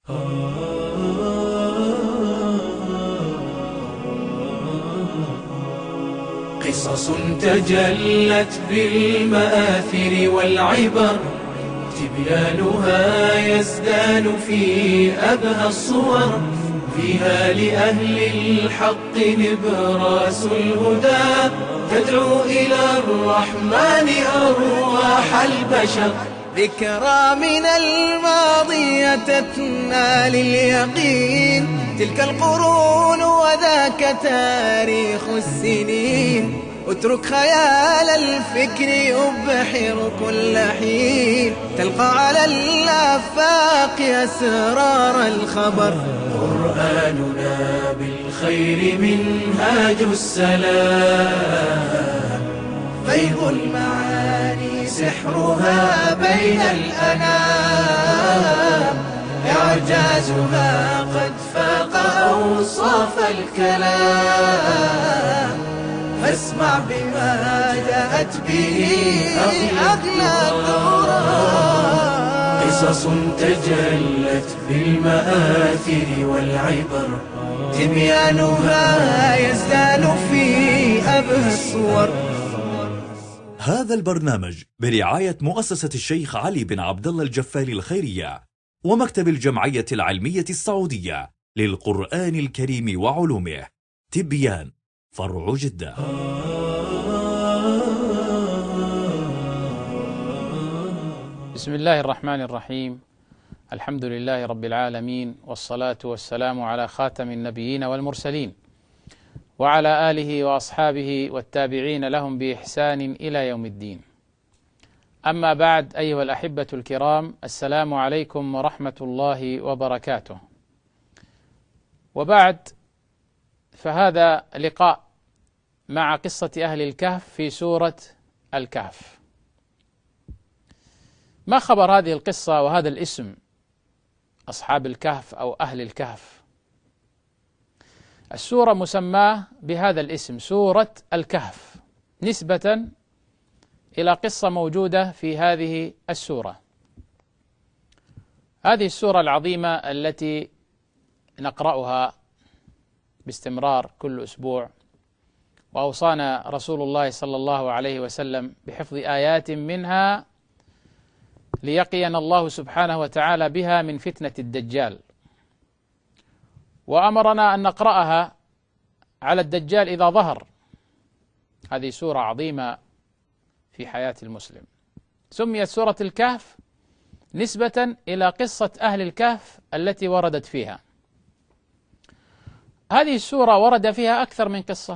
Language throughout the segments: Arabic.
قصص تجلت بالمآثر والعبر، تبيانها يزدان في أبهى الصور، فيها لأهل الحق نبراس الهدى، تدعو إلى الرحمن أرواح البشر. ذكرى من الماضي تتنى لليقين، تلك القرون وذاك تاريخ السنين، اترك خيال الفكر يبحر كل حين، تلقى على الآفاق أسرار الخبر. قرآننا بالخير منهاج السلام، فيض المعاني سحرها بين الأنام، إعجازها قد فاق أوصاف الكلام، فاسمع بما جاءت به أغلى القرآن. قصص تجلت بالمآثر والعبر، تبيانها يزدان في أبهى الصور. هذا البرنامج برعاية مؤسسة الشيخ علي بن عبد الله الجفاري الخيرية ومكتب الجمعية العلمية السعودية للقرآن الكريم وعلومه، تبيان، فرع جدة. بسم الله الرحمن الرحيم، الحمد لله رب العالمين، والصلاة والسلام على خاتم النبيين والمرسلين، وعلى آله وأصحابه والتابعين لهم بإحسان إلى يوم الدين. أما بعد، أيها الأحبة الكرام، السلام عليكم ورحمة الله وبركاته. وبعد، فهذا لقاء مع قصة أهل الكهف في سورة الكهف. ما خبر هذه القصة وهذا الاسم، أصحاب الكهف أو أهل الكهف؟ السورة مسماة بهذا الاسم، سورة الكهف، نسبة إلى قصة موجودة في هذه السورة. هذه السورة العظيمة التي نقرأها باستمرار كل أسبوع، وأوصانا رسول الله صلى الله عليه وسلم بحفظ آيات منها ليقينا الله سبحانه وتعالى بها من فتنة الدجال، وأمرنا أن نقرأها على الدجال إذا ظهر. هذه سورة عظيمة في حياة المسلم. سميت سورة الكهف نسبة إلى قصة أهل الكهف التي وردت فيها. هذه السورة ورد فيها أكثر من قصة،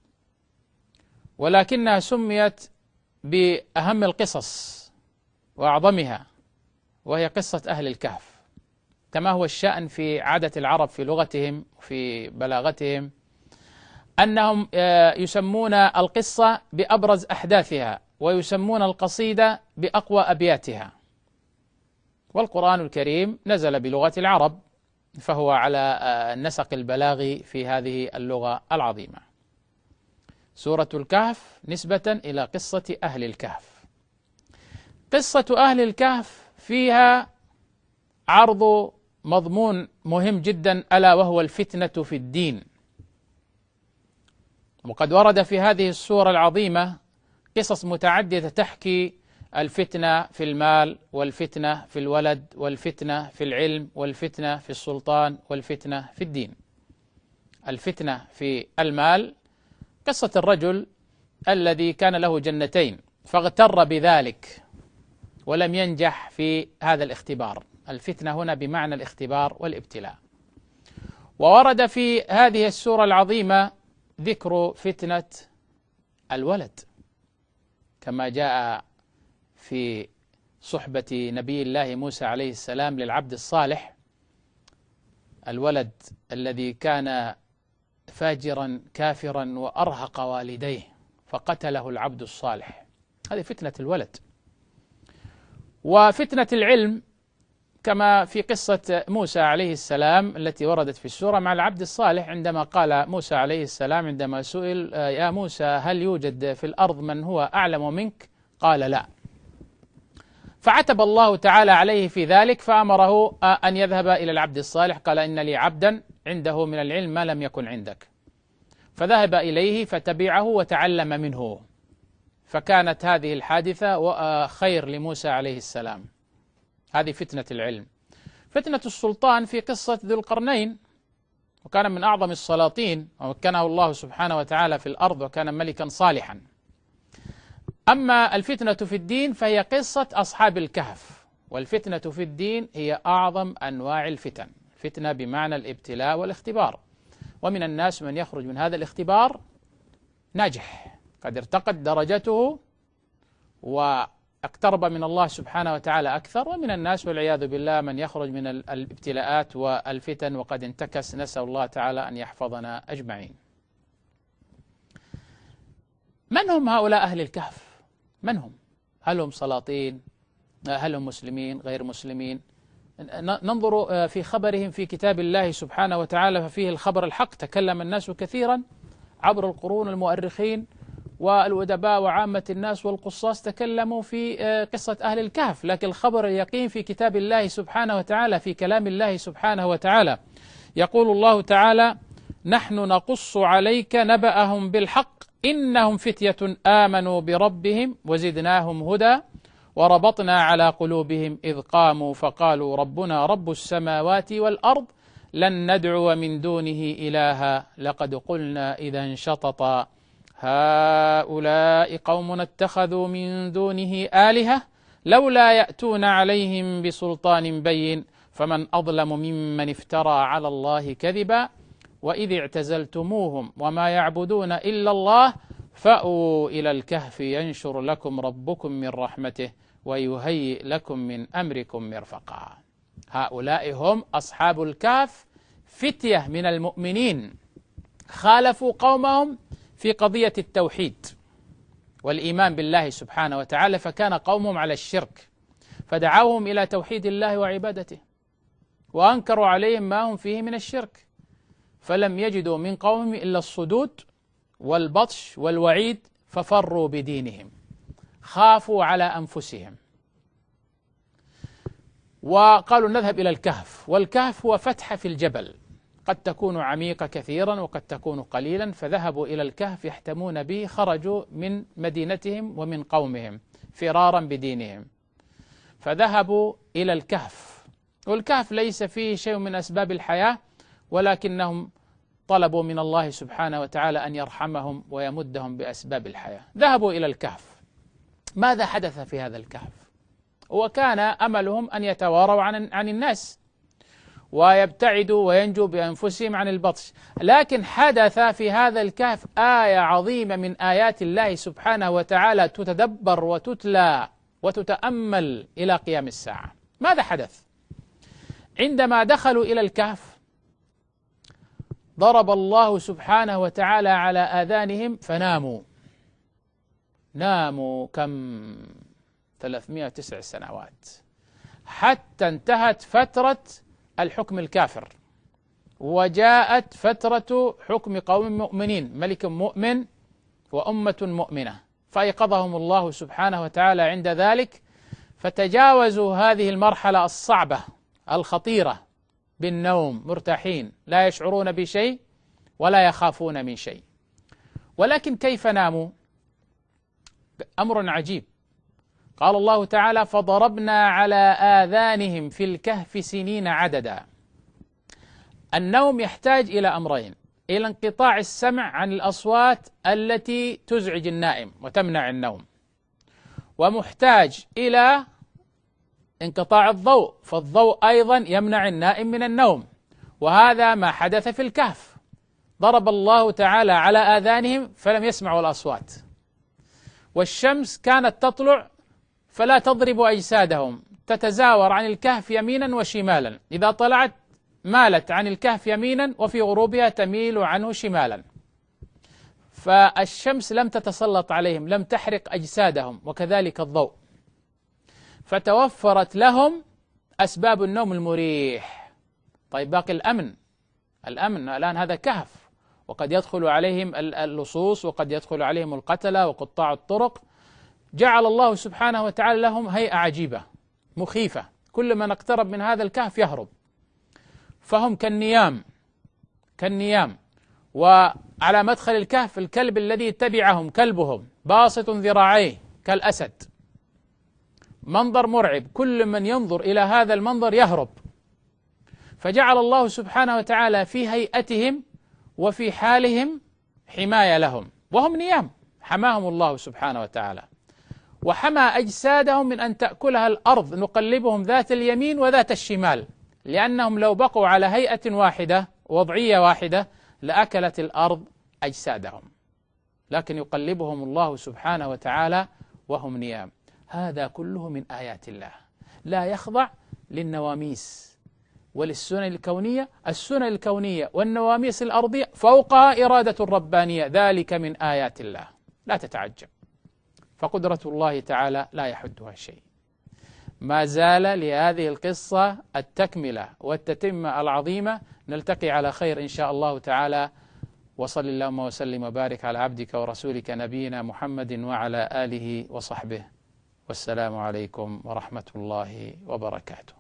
ولكنها سميت بأهم القصص وأعظمها، وهي قصة أهل الكهف، كما هو الشأن في عادة العرب في لغتهم وفي بلاغتهم، أنهم يسمون القصة بأبرز أحداثها، ويسمون القصيدة بأقوى أبياتها. والقرآن الكريم نزل بلغة العرب، فهو على النسق البلاغي في هذه اللغة العظيمة. سورة الكهف نسبة إلى قصة أهل الكهف. قصة أهل الكهف فيها عرض مضمون مهم جدا، ألا وهو الفتنة في الدين. وقد ورد في هذه السورة العظيمة قصص متعددة تحكي الفتنة في المال، والفتنة في الولد، والفتنة في العلم، والفتنة في السلطان، والفتنة في الدين. الفتنة في المال، قصة الرجل الذي كان له جنتين فاغتر بذلك ولم ينجح في هذا الاختبار. الفتنة هنا بمعنى الاختبار والابتلاء. وورد في هذه السورة العظيمة ذكر فتنة الولد، كما جاء في صحبة نبي الله موسى عليه السلام للعبد الصالح، الولد الذي كان فاجرا كافرا وأرهق والديه فقتله العبد الصالح. هذه فتنة الولد. وفتنة العلم كما في قصة موسى عليه السلام التي وردت في السورة مع العبد الصالح، عندما قال موسى عليه السلام عندما سئل: يا موسى هل يوجد في الأرض من هو أعلم منك؟ قال لا. فعتب الله تعالى عليه في ذلك فأمره أن يذهب إلى العبد الصالح، قال إن لي عبدا عنده من العلم ما لم يكن عندك، فذهب إليه فتبعه وتعلم منه، فكانت هذه الحادثة خير لموسى عليه السلام. هذه فتنة العلم. فتنة السلطان في قصة ذو القرنين، وكان من أعظم السلاطين ومكنه الله سبحانه وتعالى في الأرض وكان ملكا صالحا. أما الفتنة في الدين فهي قصة أصحاب الكهف، والفتنة في الدين هي أعظم أنواع الفتن، فتنة بمعنى الابتلاء والاختبار، ومن الناس من يخرج من هذا الاختبار ناجح قد ارتقت درجته واقترب من الله سبحانه وتعالى أكثر، ومن الناس والعياذ بالله من يخرج من الابتلاءات والفتن وقد انتكس، نسأل الله تعالى أن يحفظنا أجمعين. من هم هؤلاء أهل الكهف؟ من هم؟ هل هم سلاطين؟ هل هم مسلمين غير مسلمين؟ ننظر في خبرهم في كتاب الله سبحانه وتعالى ففيه الخبر الحق. تكلم الناس كثيرا عبر القرون، المؤرخين والأدباء وعامة الناس والقصاص تكلموا في قصة أهل الكهف، لكن الخبر اليقين في كتاب الله سبحانه وتعالى، في كلام الله سبحانه وتعالى. يقول الله تعالى: نحن نقص عليك نبأهم بالحق إنهم فتية آمنوا بربهم وزدناهم هدى وربطنا على قلوبهم إذ قاموا فقالوا ربنا رب السماوات والأرض لن ندعو من دونه إلها لقد قلنا إذا شططا هؤلاء قوم اتخذوا من دونه آلهة لولا يأتون عليهم بسلطان بين فمن أظلم ممن افترى على الله كذبا وإذ اعتزلتموهم وما يعبدون إلا الله فأووا إلى الكهف ينشر لكم ربكم من رحمته ويهيئ لكم من أمركم مرفقا. هؤلاء هم أصحاب الكهف، فتية من المؤمنين خالفوا قومهم في قضية التوحيد والإيمان بالله سبحانه وتعالى، فكان قومهم على الشرك فدعوهم إلى توحيد الله وعبادته، وأنكروا عليهم ما هم فيه من الشرك، فلم يجدوا من قومهم إلا الصدود والبطش والوعيد ففروا بدينهم، خافوا على أنفسهم وقالوا نذهب إلى الكهف. والكهف هو فتحة في الجبل، قد تكون عميقة كثيرا وقد تكون قليلا، فذهبوا إلى الكهف يحتمون به، خرجوا من مدينتهم ومن قومهم فرارا بدينهم، فذهبوا إلى الكهف. والكهف ليس فيه شيء من أسباب الحياة، ولكنهم طلبوا من الله سبحانه وتعالى أن يرحمهم ويمدهم بأسباب الحياة. ذهبوا إلى الكهف. ماذا حدث في هذا الكهف؟ وكان أملهم أن يتواروا عن الناس ويبتعدوا وينجوا بأنفسهم عن البطش، لكن حدث في هذا الكهف آية عظيمة من آيات الله سبحانه وتعالى تتدبر وتتلى وتتأمل إلى قيام الساعة. ماذا حدث؟ عندما دخلوا إلى الكهف ضرب الله سبحانه وتعالى على آذانهم فناموا. ناموا كم؟ 309 سنوات، حتى انتهت فترة الحكم الكافر وجاءت فترة حكم قوم مؤمنين، ملك مؤمن وأمة مؤمنة، فأيقظهم الله سبحانه وتعالى عند ذلك، فتجاوزوا هذه المرحلة الصعبة الخطيرة بالنوم، مرتاحين لا يشعرون بشيء ولا يخافون من شيء. ولكن كيف ناموا؟ أمر عجيب. قال الله تعالى: فضربنا على آذانهم في الكهف سنين عددا. النوم يحتاج إلى أمرين: إلى انقطاع السمع عن الأصوات التي تزعج النائم وتمنع النوم، ومحتاج إلى انقطاع الضوء، فالضوء أيضا يمنع النائم من النوم، وهذا ما حدث في الكهف. ضرب الله تعالى على آذانهم فلم يسمعوا الأصوات، والشمس كانت تطلع فلا تضرب أجسادهم، تتزاور عن الكهف يمينا وشمالا، إذا طلعت مالت عن الكهف يمينا وفي غروبها تميل عنه شمالا، فالشمس لم تتسلط عليهم، لم تحرق أجسادهم، وكذلك الضوء، فتوفرت لهم أسباب النوم المريح. طيب باقي الأمن الآن هذا كهف، وقد يدخل عليهم اللصوص وقد يدخل عليهم القتلة وقطاع الطرق. جعل الله سبحانه وتعالى لهم هيئة عجيبة، مخيفة، كل من اقترب من هذا الكهف يهرب، فهم كالنيام. وعلى مدخل الكهف الكلب الذي تبعهم كلبهم باسط ذراعيه كالأسد، منظر مرعب، كل من ينظر إلى هذا المنظر يهرب. فجعل الله سبحانه وتعالى في هيئتهم وفي حالهم حماية لهم، وهم نيام حماهم الله سبحانه وتعالى، وحمى أجسادهم من أن تأكلها الأرض، نقلبهم ذات اليمين وذات الشمال، لأنهم لو بقوا على هيئة واحدة وضعية واحدة لأكلت الأرض أجسادهم، لكن يقلبهم الله سبحانه وتعالى وهم نيام. هذا كله من آيات الله، لا يخضع للنواميس وللسنن الكونية. السنن الكونية والنواميس الأرضية فوقها إرادة الربانية، ذلك من آيات الله، لا تتعجب، فقدرة الله تعالى لا يحدها شيء. ما زال لهذه القصة التكملة والتتمة العظيمة، نلتقي على خير إن شاء الله تعالى، وصل اللهم وسلم وبارك على عبدك ورسولك نبينا محمد وعلى آله وصحبه، والسلام عليكم ورحمة الله وبركاته.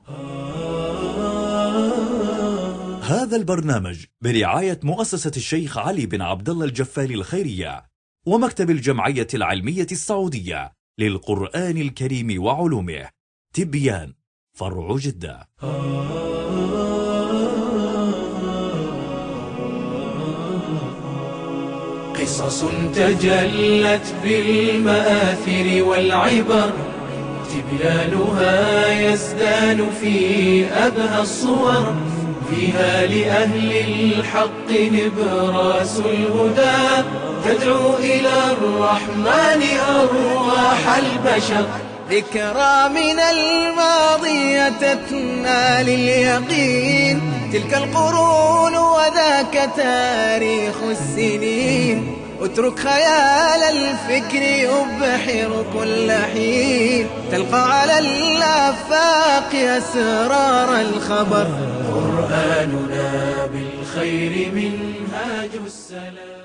هذا البرنامج برعاية مؤسسة الشيخ علي بن عبد الله الجفالي الخيرية ومكتب الجمعية العلمية السعودية للقرآن الكريم وعلومه، تبيان، فرع جدة. قصص تجلت بالمآثر والعبر، تبيانها يزدان في أبهى الصور، فيها لأهل الحق نبراس الهدى، تدعو إلى الرحمن أرواح البشر. ذكرى من الماضي تتنى لليقين، تلك القرون وذاك تاريخ السنين، اترك خيال الفكر يبحر كل حين، تلقى على الآفاق أسرار الخبر. قرآننا بالخير منهاج السلام.